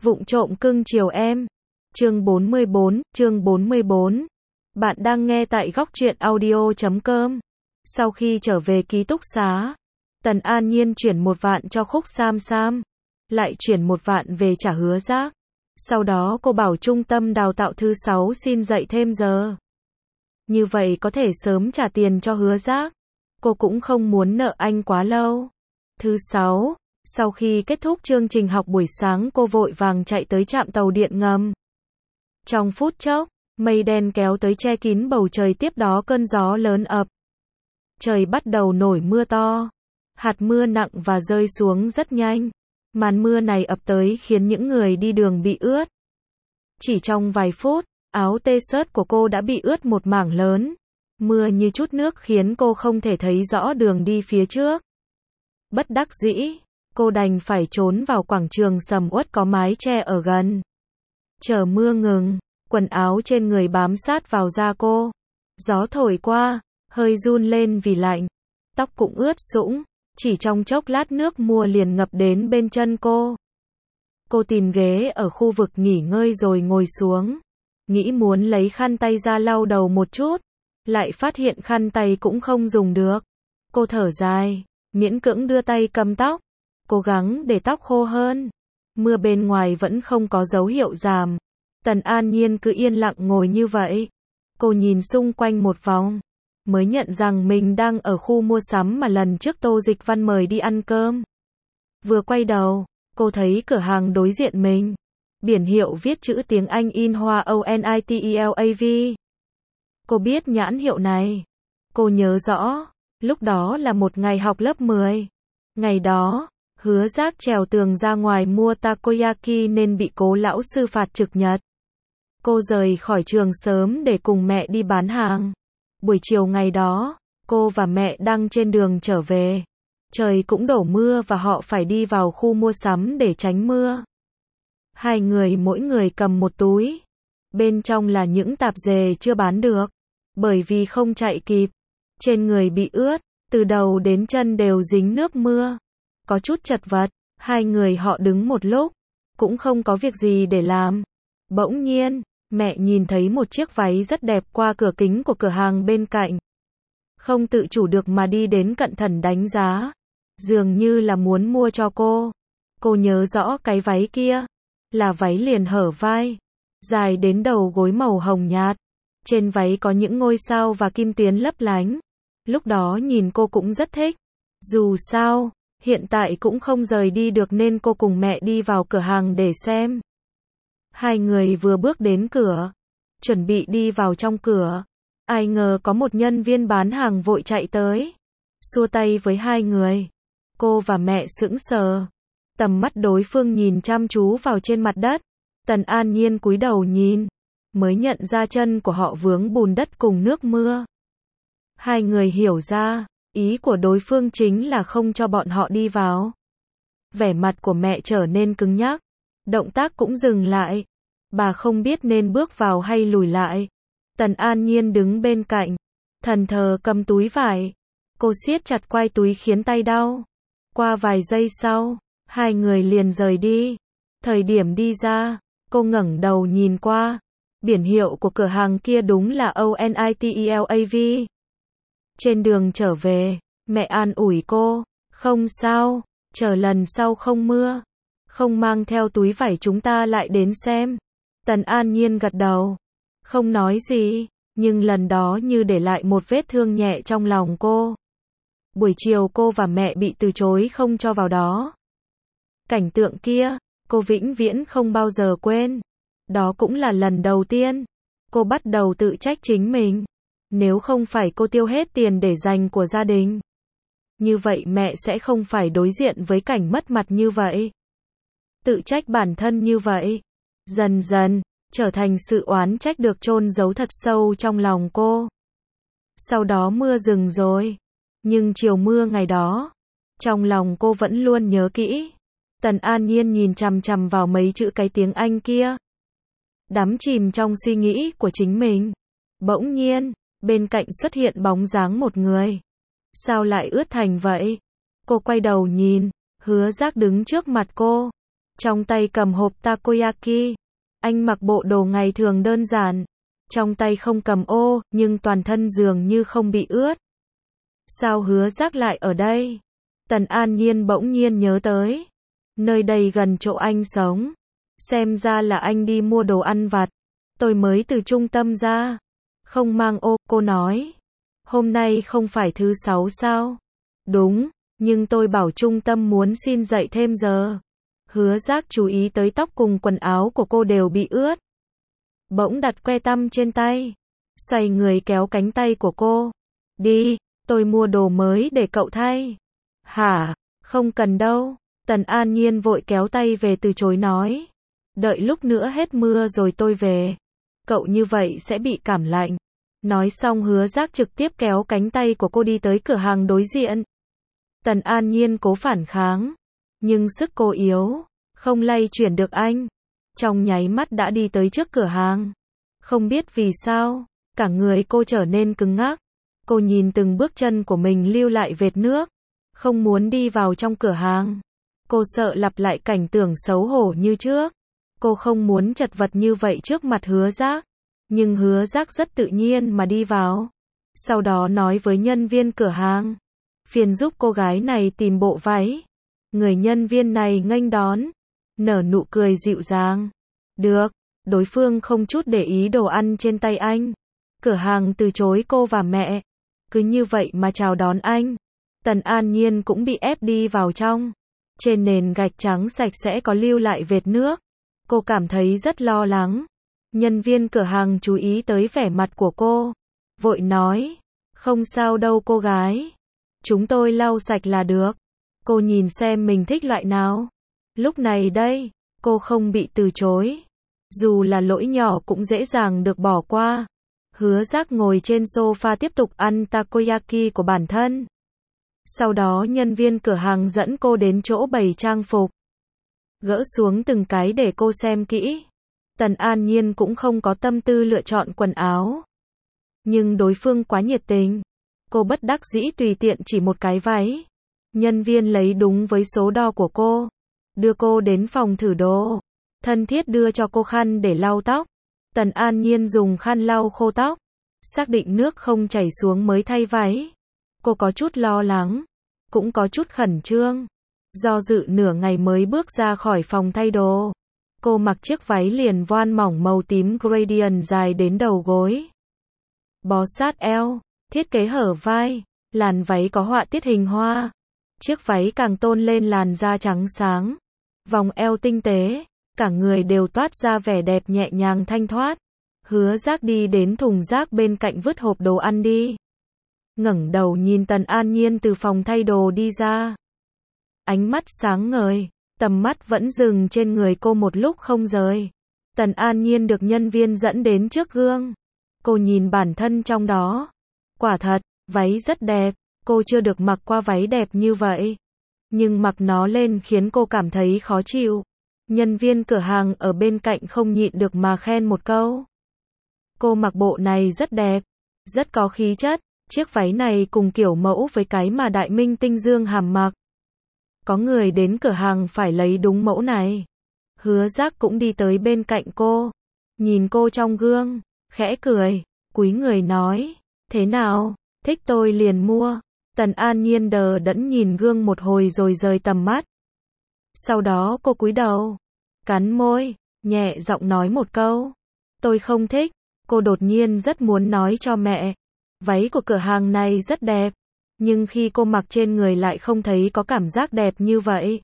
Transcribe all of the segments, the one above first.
Vụng trộm cưng chiều em. Chương 44. Bạn đang nghe tại góc truyện audio.com. Sau khi trở về ký túc xá, Tần An Nhiên chuyển 1 vạn cho Khúc Sam Sam, lại chuyển 1 vạn về trả Hứa Giác. Sau đó cô bảo trung tâm đào tạo thứ 6 xin dạy thêm giờ. Như vậy có thể sớm trả tiền cho Hứa Giác. Cô cũng không muốn nợ anh quá lâu. Thứ 6, sau khi kết thúc chương trình học buổi sáng cô vội vàng chạy tới trạm tàu điện ngầm. Trong phút chốc, mây đen kéo tới che kín bầu trời, tiếp đó cơn gió lớn ập. Trời bắt đầu nổi mưa to. Hạt mưa nặng và rơi xuống rất nhanh. Màn mưa này ập tới khiến những người đi đường bị ướt. Chỉ trong vài phút, áo t-shirt của cô đã bị ướt một mảng lớn. Mưa như chút nước khiến cô không thể thấy rõ đường đi phía trước. Bất đắc dĩ, cô đành phải trốn vào quảng trường sầm uất có mái che ở gần. Chờ mưa ngừng, quần áo trên người bám sát vào da cô. Gió thổi qua, hơi run lên vì lạnh. Tóc cũng ướt sũng, chỉ trong chốc lát nước mưa liền ngập đến bên chân cô. Cô tìm ghế ở khu vực nghỉ ngơi rồi ngồi xuống. Nghĩ muốn lấy khăn tay ra lau đầu một chút, lại phát hiện khăn tay cũng không dùng được. Cô thở dài, miễn cưỡng đưa tay cầm tóc, cố gắng để tóc khô hơn. Mưa bên ngoài vẫn không có dấu hiệu giảm. Tần An Nhiên cứ yên lặng ngồi như vậy. Cô nhìn xung quanh một vòng, mới nhận rằng mình đang ở khu mua sắm mà lần trước Tô Dịch Văn mời đi ăn cơm. Vừa quay đầu, cô thấy cửa hàng đối diện mình. Biển hiệu viết chữ tiếng Anh in hoa ONITELAV. Cô biết nhãn hiệu này. Cô nhớ rõ, lúc đó là một ngày học lớp 10. Ngày đó, Hứa Giác trèo tường ra ngoài mua takoyaki nên bị cố lão sư phạt trực nhật. Cô rời khỏi trường sớm để cùng mẹ đi bán hàng. Buổi chiều ngày đó, cô và mẹ đang trên đường trở về. Trời cũng đổ mưa và họ phải đi vào khu mua sắm để tránh mưa. Hai người mỗi người cầm một túi. Bên trong là những tạp dề chưa bán được. Bởi vì không chạy kịp. Trên người bị ướt, từ đầu đến chân đều dính nước mưa. Có chút chật vật, hai người họ đứng một lúc. Cũng không có việc gì để làm. Bỗng nhiên, mẹ nhìn thấy một chiếc váy rất đẹp qua cửa kính của cửa hàng bên cạnh. Không tự chủ được mà đi đến cẩn thận đánh giá. Dường như là muốn mua cho cô. Cô nhớ rõ cái váy kia. Là váy liền hở vai. Dài đến đầu gối màu hồng nhạt. Trên váy có những ngôi sao và kim tuyến lấp lánh. Lúc đó nhìn cô cũng rất thích. Dù sao, hiện tại cũng không rời đi được nên cô cùng mẹ đi vào cửa hàng để xem. Hai người vừa bước đến cửa, chuẩn bị đi vào trong cửa. Ai ngờ có một nhân viên bán hàng vội chạy tới. Xua tay với hai người. Cô và mẹ sững sờ. Tầm mắt đối phương nhìn chăm chú vào trên mặt đất. Tần An Nhiên cúi đầu nhìn. Mới nhận ra chân của họ vướng bùn đất cùng nước mưa. Hai người hiểu ra, ý của đối phương chính là không cho bọn họ đi vào. Vẻ mặt của mẹ trở nên cứng nhắc. Động tác cũng dừng lại. Bà không biết nên bước vào hay lùi lại. Tần An Nhiên đứng bên cạnh. Thẫn thờ cầm túi vải. Cô siết chặt quai túi khiến tay đau. Qua vài giây sau, hai người liền rời đi. Thời điểm đi ra, cô ngẩng đầu nhìn qua. Biển hiệu của cửa hàng kia đúng là ONITELAV. Trên đường trở về, mẹ an ủi cô. Không sao, chờ lần sau không mưa. Không mang theo túi vải chúng ta lại đến xem. Tần An Nhiên gật đầu. Không nói gì, nhưng lần đó như để lại một vết thương nhẹ trong lòng cô. Buổi chiều cô và mẹ bị từ chối không cho vào đó. Cảnh tượng kia, cô vĩnh viễn không bao giờ quên. Đó cũng là lần đầu tiên. Cô bắt đầu tự trách chính mình. Nếu không phải cô tiêu hết tiền để dành của gia đình. Như vậy mẹ sẽ không phải đối diện với cảnh mất mặt như vậy. Tự trách bản thân như vậy. Dần dần, trở thành sự oán trách được chôn giấu thật sâu trong lòng cô. Sau đó mưa dừng rồi. Nhưng chiều mưa ngày đó, trong lòng cô vẫn luôn nhớ kỹ. Tần An Nhiên nhìn chằm chằm vào mấy chữ cái tiếng Anh kia. Đắm chìm trong suy nghĩ của chính mình. Bỗng nhiên, bên cạnh xuất hiện bóng dáng một người. Sao lại ướt thành vậy? Cô quay đầu nhìn, Hứa Giác đứng trước mặt cô. trong tay cầm hộp takoyaki. Anh mặc bộ đồ ngày thường đơn giản, trong tay không cầm ô, nhưng toàn thân dường như không bị ướt. Sao Hứa Giác lại ở đây? Tần An Nhiên bỗng nhiên nhớ tới. Nơi đây gần chỗ anh sống. Xem ra là anh đi mua đồ ăn vặt. Tôi mới từ trung tâm ra. Không mang ô, cô nói. Hôm nay không phải thứ 6 sao? Đúng, nhưng tôi bảo trung tâm muốn xin dạy thêm giờ. Hứa Giác chú ý tới tóc cùng quần áo của cô đều bị ướt. Bỗng đặt que tăm trên tay. Xoay người kéo cánh tay của cô. Đi, tôi mua đồ mới để cậu thay. Hả? Không cần đâu. Tần An Nhiên vội kéo tay về từ chối nói. Đợi lúc nữa hết mưa rồi tôi về. Cậu như vậy sẽ bị cảm lạnh. Nói xong Hứa Giác trực tiếp kéo cánh tay của cô đi tới cửa hàng đối diện. Tần An Nhiên cố phản kháng. Nhưng sức cô yếu, không lay chuyển được anh. Trong nháy mắt đã đi tới trước cửa hàng. Không biết vì sao, cả người cô trở nên cứng ngắc. Cô nhìn từng bước chân của mình lưu lại vệt nước. Không muốn đi vào trong cửa hàng. Cô sợ lặp lại cảnh tượng xấu hổ như trước. Cô không muốn chật vật như vậy trước mặt Hứa Giác. Nhưng Hứa Giác rất tự nhiên mà đi vào. Sau đó nói với nhân viên cửa hàng. Phiền giúp cô gái này tìm bộ váy. Người nhân viên này nghênh đón. Nở nụ cười dịu dàng. Được. Đối phương không chút để ý đồ ăn trên tay anh. Cửa hàng từ chối cô và mẹ. Cứ như vậy mà chào đón anh. Tần An Nhiên cũng bị ép đi vào trong. Trên nền gạch trắng sạch sẽ có lưu lại vệt nước. Cô cảm thấy rất lo lắng. Nhân viên cửa hàng chú ý tới vẻ mặt của cô. Vội nói. Không sao đâu cô gái. Chúng tôi lau sạch là được. Cô nhìn xem mình thích loại nào. Lúc này đây, cô không bị từ chối. Dù là lỗi nhỏ cũng dễ dàng được bỏ qua. Hứa Giác ngồi trên sofa tiếp tục ăn takoyaki của bản thân. Sau đó nhân viên cửa hàng dẫn cô đến chỗ bày trang phục. Gỡ xuống từng cái để cô xem kỹ. Tần An Nhiên cũng không có tâm tư lựa chọn quần áo. Nhưng đối phương quá nhiệt tình. Cô bất đắc dĩ tùy tiện chỉ một cái váy. Nhân viên lấy đúng với số đo của cô. Đưa cô đến phòng thử đồ. Thân thiết đưa cho cô khăn để lau tóc. Tần An Nhiên dùng khăn lau khô tóc. Xác định nước không chảy xuống mới thay váy. Cô có chút lo lắng. Cũng có chút khẩn trương. Do dự nửa ngày mới bước ra khỏi phòng thay đồ. Cô mặc chiếc váy liền voan mỏng màu tím gradient dài đến đầu gối. Bó sát eo. Thiết kế hở vai. Làn váy có họa tiết hình hoa. Chiếc váy càng tôn lên làn da trắng sáng. Vòng eo tinh tế. Cả người đều toát ra vẻ đẹp nhẹ nhàng thanh thoát. Hứa Giác đi đến thùng rác bên cạnh vứt hộp đồ ăn đi. Ngẩng đầu nhìn Tần An Nhiên từ phòng thay đồ đi ra. Ánh mắt sáng ngời. Tầm mắt vẫn dừng trên người cô một lúc không rời. Tần An Nhiên được nhân viên dẫn đến trước gương. Cô nhìn bản thân trong đó. Quả thật, váy rất đẹp. Cô chưa được mặc qua váy đẹp như vậy. Nhưng mặc nó lên khiến cô cảm thấy khó chịu. Nhân viên cửa hàng ở bên cạnh không nhịn được mà khen một câu. Cô mặc bộ này rất đẹp. Rất có khí chất. Chiếc váy này cùng kiểu mẫu với cái mà đại minh tinh Dương Hàm mặc. Có người đến cửa hàng phải lấy đúng mẫu này. Hứa Giác cũng đi tới bên cạnh cô. Nhìn cô trong gương. Khẽ cười. Cúi người nói. Thế nào? Thích tôi liền mua. Tần An Nhiên đờ đẫn nhìn gương một hồi rồi rời tầm mắt. Sau đó cô cúi đầu. Cắn môi. Nhẹ giọng nói một câu. Tôi không thích. Cô đột nhiên rất muốn nói cho mẹ. Váy của cửa hàng này rất đẹp. Nhưng khi cô mặc trên người lại không thấy có cảm giác đẹp như vậy.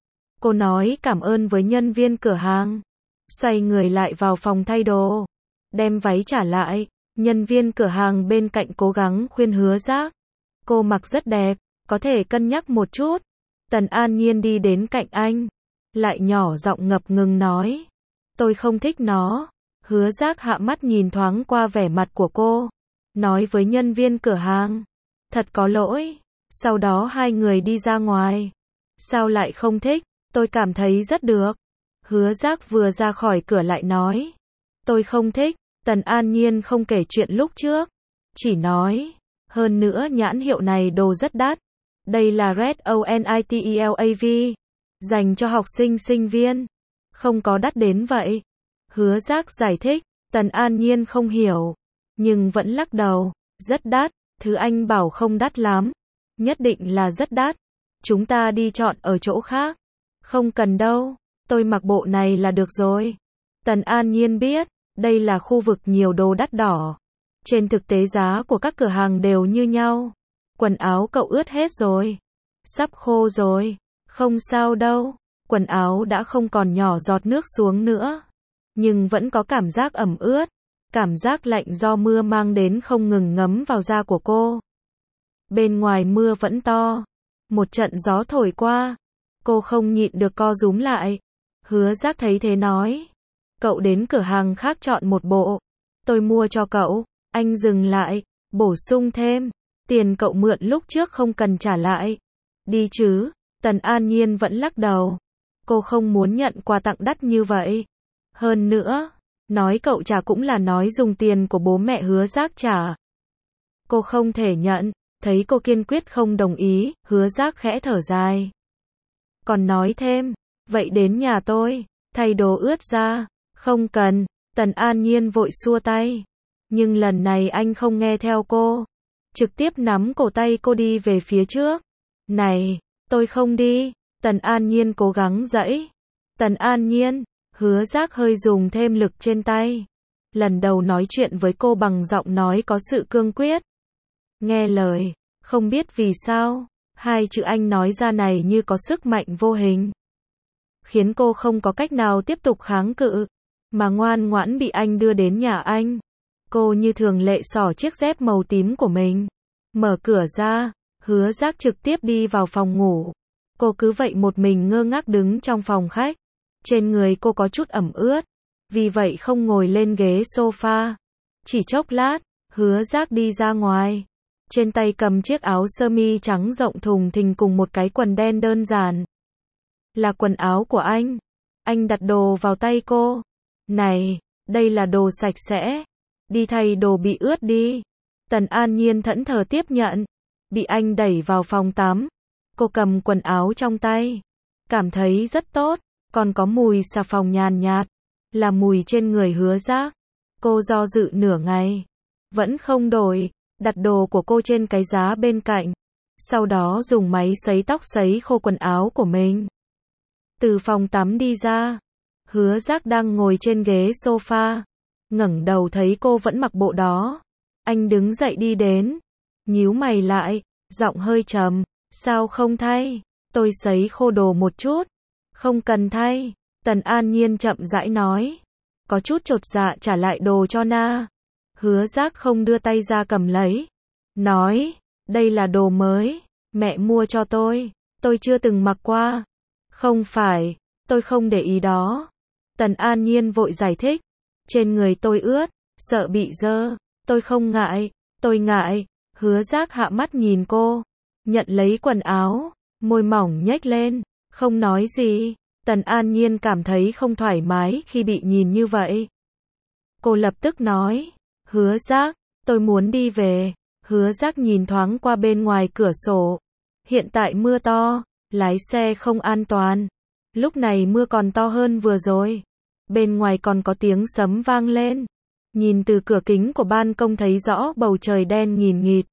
Cô nói cảm ơn với nhân viên cửa hàng. Xoay người lại vào phòng thay đồ. Đem váy trả lại. Nhân viên cửa hàng bên cạnh cố gắng khuyên Hứa Giác. Cô mặc rất đẹp. Có thể cân nhắc một chút. Tần An Nhiên đi đến cạnh anh. Lại nhỏ giọng ngập ngừng nói. Tôi không thích nó. Hứa Giác hạ mắt nhìn thoáng qua vẻ mặt của cô. Nói với nhân viên cửa hàng. Thật có lỗi. Sau đó hai người đi ra ngoài. Sao lại không thích? Tôi cảm thấy rất được. Hứa Giác vừa ra khỏi cửa lại nói. Tôi không thích. Tần An Nhiên không kể chuyện lúc trước. Chỉ nói. Hơn nữa nhãn hiệu này đồ rất đắt. Đây là Red ONITELAV. dành cho học sinh sinh viên. Không có đắt đến vậy. Hứa Giác giải thích, Tần An Nhiên không hiểu, nhưng vẫn lắc đầu, rất đắt, thứ anh bảo không đắt lắm, nhất định là rất đắt, chúng ta đi chọn ở chỗ khác. Không cần đâu, tôi mặc bộ này là được rồi. Tần An Nhiên biết, đây là khu vực nhiều đồ đắt đỏ. Trên thực tế giá của các cửa hàng đều như nhau. Quần áo cậu ướt hết rồi. Sắp khô rồi. Không sao đâu. Quần áo đã không còn nhỏ giọt nước xuống nữa. Nhưng vẫn có cảm giác ẩm ướt. Cảm giác lạnh do mưa mang đến không ngừng ngấm vào da của cô. Bên ngoài mưa vẫn to. Một trận gió thổi qua. Cô không nhịn được co rúm lại. Hứa Giác thấy thế nói. Cậu đến cửa hàng khác chọn một bộ. Tôi mua cho cậu. Anh dừng lại. Bổ sung thêm. Tiền cậu mượn lúc trước không cần trả lại. Đi chứ. Tần An Nhiên vẫn lắc đầu. Cô không muốn nhận quà tặng đắt như vậy. Hơn nữa, nói cậu trả cũng là nói dùng tiền của bố mẹ Hứa Giác trả. Cô không thể nhận. Thấy cô kiên quyết không đồng ý, Hứa Giác khẽ thở dài. Còn nói thêm, vậy đến nhà tôi, thay đồ ướt ra. Không cần. Tần An Nhiên vội xua tay. Nhưng lần này anh không nghe theo cô. Trực tiếp nắm cổ tay cô đi về phía trước. Này, tôi không đi. Tần An Nhiên cố gắng giãy. Tần An Nhiên, Hứa Giác hơi dùng thêm lực trên tay. Lần đầu nói chuyện với cô bằng giọng nói có sự cương quyết. Nghe lời, không biết vì sao, hai chữ anh nói ra này như có sức mạnh vô hình. Khiến cô không có cách nào tiếp tục kháng cự, mà ngoan ngoãn bị anh đưa đến nhà anh. Cô như thường lệ xỏ chiếc dép màu tím của mình. Mở cửa ra, Hứa Giác trực tiếp đi vào phòng ngủ. Cô cứ vậy một mình ngơ ngác đứng trong phòng khách. Trên người cô có chút ẩm ướt. Vì vậy không ngồi lên ghế sofa. Chỉ chốc lát, Hứa Giác đi ra ngoài. Trên tay cầm chiếc áo sơ mi trắng rộng thùng thình cùng một cái quần đen đơn giản. Là quần áo của anh. Anh đặt đồ vào tay cô. Này, đây là đồ sạch sẽ. Đi thay đồ bị ướt đi. Tần An Nhiên thẫn thờ tiếp nhận. Bị anh đẩy vào phòng tắm. Cô cầm quần áo trong tay. Cảm thấy rất tốt. Còn có mùi xà phòng nhàn nhạt. Là mùi trên người Hứa Giác. Cô do dự nửa ngày. Vẫn không đổi. Đặt đồ của cô trên cái giá bên cạnh. Sau đó dùng máy sấy tóc sấy khô quần áo của mình. Từ phòng tắm đi ra. Hứa Giác đang ngồi trên ghế sofa. Ngẩng đầu thấy cô vẫn mặc bộ đó. Anh đứng dậy đi đến. Nhíu mày lại. Giọng hơi trầm. Sao không thay? Tôi sấy khô đồ một chút. Không cần thay. Tần An Nhiên chậm rãi nói. Có chút chột dạ trả lại đồ cho Na. Hứa Giác không đưa tay ra cầm lấy. Nói. Đây là đồ mới. Mẹ mua cho tôi. Tôi chưa từng mặc qua. Không phải. Tôi không để ý đó. Tần An Nhiên vội giải thích. Trên người tôi ướt. Sợ bị dơ. Tôi không ngại. Tôi ngại. Hứa Giác hạ mắt nhìn cô. Nhận lấy quần áo. Môi mỏng nhếch lên. Không nói gì. Tần An Nhiên cảm thấy không thoải mái khi bị nhìn như vậy. Cô lập tức nói. Hứa Giác, tôi muốn đi về. Hứa Giác nhìn thoáng qua bên ngoài cửa sổ. Hiện tại mưa to, lái xe không an toàn. Lúc này mưa còn to hơn vừa rồi. Bên ngoài còn có tiếng sấm vang lên. Nhìn từ cửa kính của ban công thấy rõ bầu trời đen nghìn nghịt.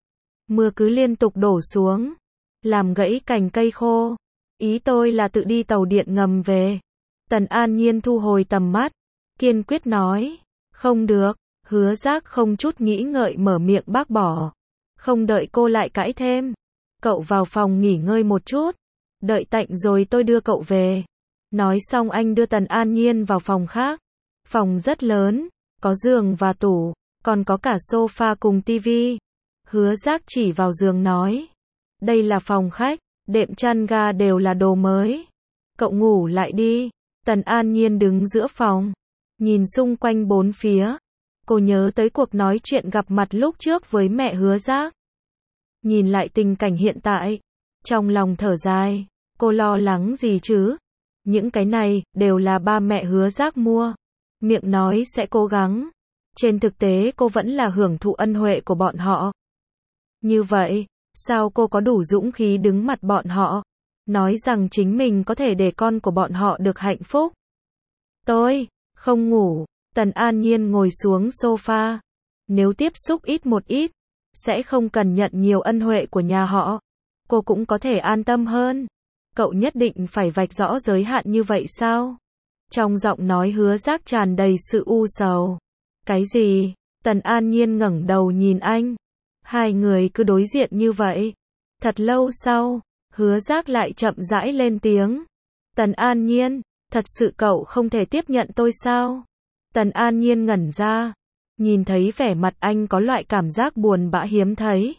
Mưa cứ liên tục đổ xuống, làm gãy cành cây khô. Ý tôi là tự đi tàu điện ngầm về. Tần An Nhiên thu hồi tầm mắt, kiên quyết nói. Không được. Hứa Giác không chút nghĩ ngợi mở miệng bác bỏ. Không đợi cô lại cãi thêm. Cậu vào phòng nghỉ ngơi một chút. Đợi tạnh rồi tôi đưa cậu về. Nói xong anh đưa Tần An Nhiên vào phòng khác. Phòng rất lớn, có giường và tủ, còn có cả sofa cùng tivi. Hứa Giác chỉ vào giường nói. Đây là phòng khách, đệm chăn ga đều là đồ mới. Cậu ngủ lại đi. Tần An Nhiên đứng giữa phòng. Nhìn xung quanh bốn phía. Cô nhớ tới cuộc nói chuyện gặp mặt lúc trước với mẹ Hứa Giác. Nhìn lại tình cảnh hiện tại. Trong lòng thở dài. Cô lo lắng gì chứ? Những cái này, đều là ba mẹ Hứa Giác mua. Miệng nói sẽ cố gắng. Trên thực tế cô vẫn là hưởng thụ ân huệ của bọn họ. Như vậy, sao cô có đủ dũng khí đứng mặt bọn họ? nói rằng chính mình có thể để con của bọn họ được hạnh phúc. Tôi không ngủ. Tần An Nhiên ngồi xuống sofa. Nếu tiếp xúc ít một ít, sẽ không cần nhận nhiều ân huệ của nhà họ. Cô cũng có thể an tâm hơn. Cậu nhất định phải vạch rõ giới hạn như vậy sao? Trong giọng nói Hứa Giác tràn đầy sự u sầu. Cái gì? Tần An Nhiên ngẩng đầu nhìn anh. Hai người cứ đối diện như vậy. Thật lâu sau, Hứa Giác lại chậm rãi lên tiếng. Tần An Nhiên, thật sự cậu không thể tiếp nhận tôi sao? Tần An Nhiên ngẩn ra. Nhìn thấy vẻ mặt anh có loại cảm giác buồn bã hiếm thấy.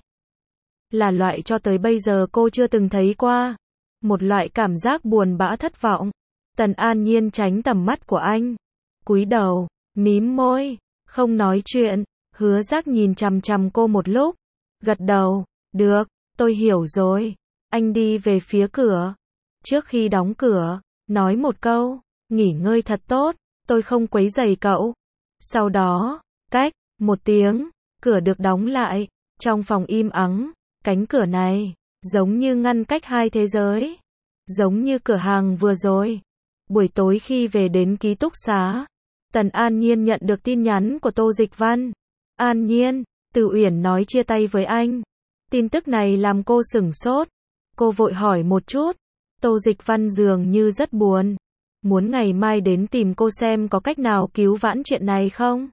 Là loại cho tới bây giờ cô chưa từng thấy qua. Một loại cảm giác buồn bã thất vọng. Tần An Nhiên tránh tầm mắt của anh. Cúi đầu, mím môi, không nói chuyện. Hứa Giác nhìn chằm chằm cô một lúc. Gật đầu, được, tôi hiểu rồi. Anh đi về phía cửa. Trước khi đóng cửa, nói một câu, nghỉ ngơi thật tốt, tôi không quấy rầy cậu. Sau đó, cách một tiếng, cửa được đóng lại. Trong phòng im ắng, cánh cửa này giống như ngăn cách hai thế giới. Giống như cửa hàng vừa rồi. Buổi tối khi về đến ký túc xá, Tần An Nhiên nhận được tin nhắn của Tô Dịch Văn. An Nhiên, Từ Uyển nói chia tay với anh. Tin tức này làm cô sửng sốt. Cô vội hỏi một chút. Tô Dịch Văn dường như rất buồn. Muốn ngày mai đến tìm cô xem có cách nào cứu vãn chuyện này không?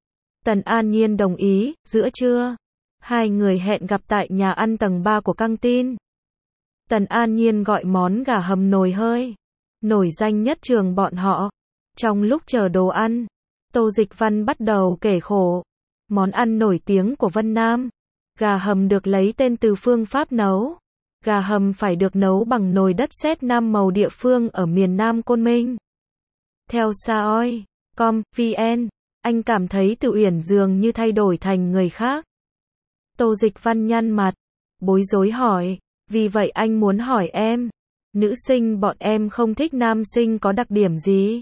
Tần An Nhiên đồng ý. Giữa trưa, hai người hẹn gặp tại nhà ăn tầng 3 của căng tin. Tần An Nhiên gọi món gà hầm nồi hơi, nổi danh nhất trường bọn họ. Trong lúc chờ đồ ăn, Tô Dịch Văn bắt đầu kể khổ. Món ăn nổi tiếng của Vân Nam. Gà hầm được lấy tên từ phương pháp nấu. Gà hầm phải được nấu bằng nồi đất sét Nam màu địa phương ở miền Nam Côn Minh. Theo Saoi.com.vn, anh cảm thấy Từ Uyển dường như thay đổi thành người khác. Tô Dịch Văn nhăn mặt, bối rối hỏi, vì vậy anh muốn hỏi em, nữ sinh bọn em không thích nam sinh có đặc điểm gì?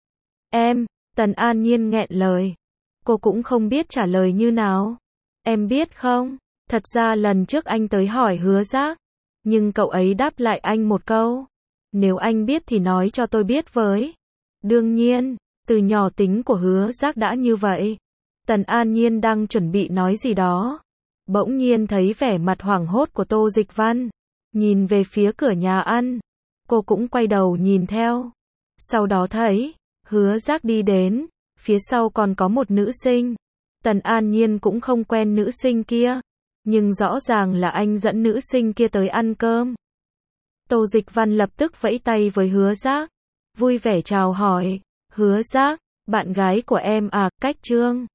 Tần An Nhiên nghẹn lời. Cô cũng không biết trả lời như nào. Em biết không, thật ra lần trước anh tới hỏi Hứa Giác, nhưng cậu ấy đáp lại anh một câu. Nếu anh biết thì nói cho tôi biết với. Đương nhiên, từ nhỏ tính của Hứa Giác đã như vậy. Tần An Nhiên đang chuẩn bị nói gì đó. Bỗng nhiên thấy vẻ mặt hoảng hốt của Tô Dịch Văn. Nhìn về phía cửa nhà ăn. Cô cũng quay đầu nhìn theo. Sau đó thấy Hứa Giác đi đến. Phía sau còn có một nữ sinh. Tần An Nhiên cũng không quen nữ sinh kia. Nhưng rõ ràng là anh dẫn nữ sinh kia tới ăn cơm. Tô Dịch Văn lập tức vẫy tay với Hứa Giác. Vui vẻ chào hỏi. Hứa Giác, bạn gái của em à, Cách Trương.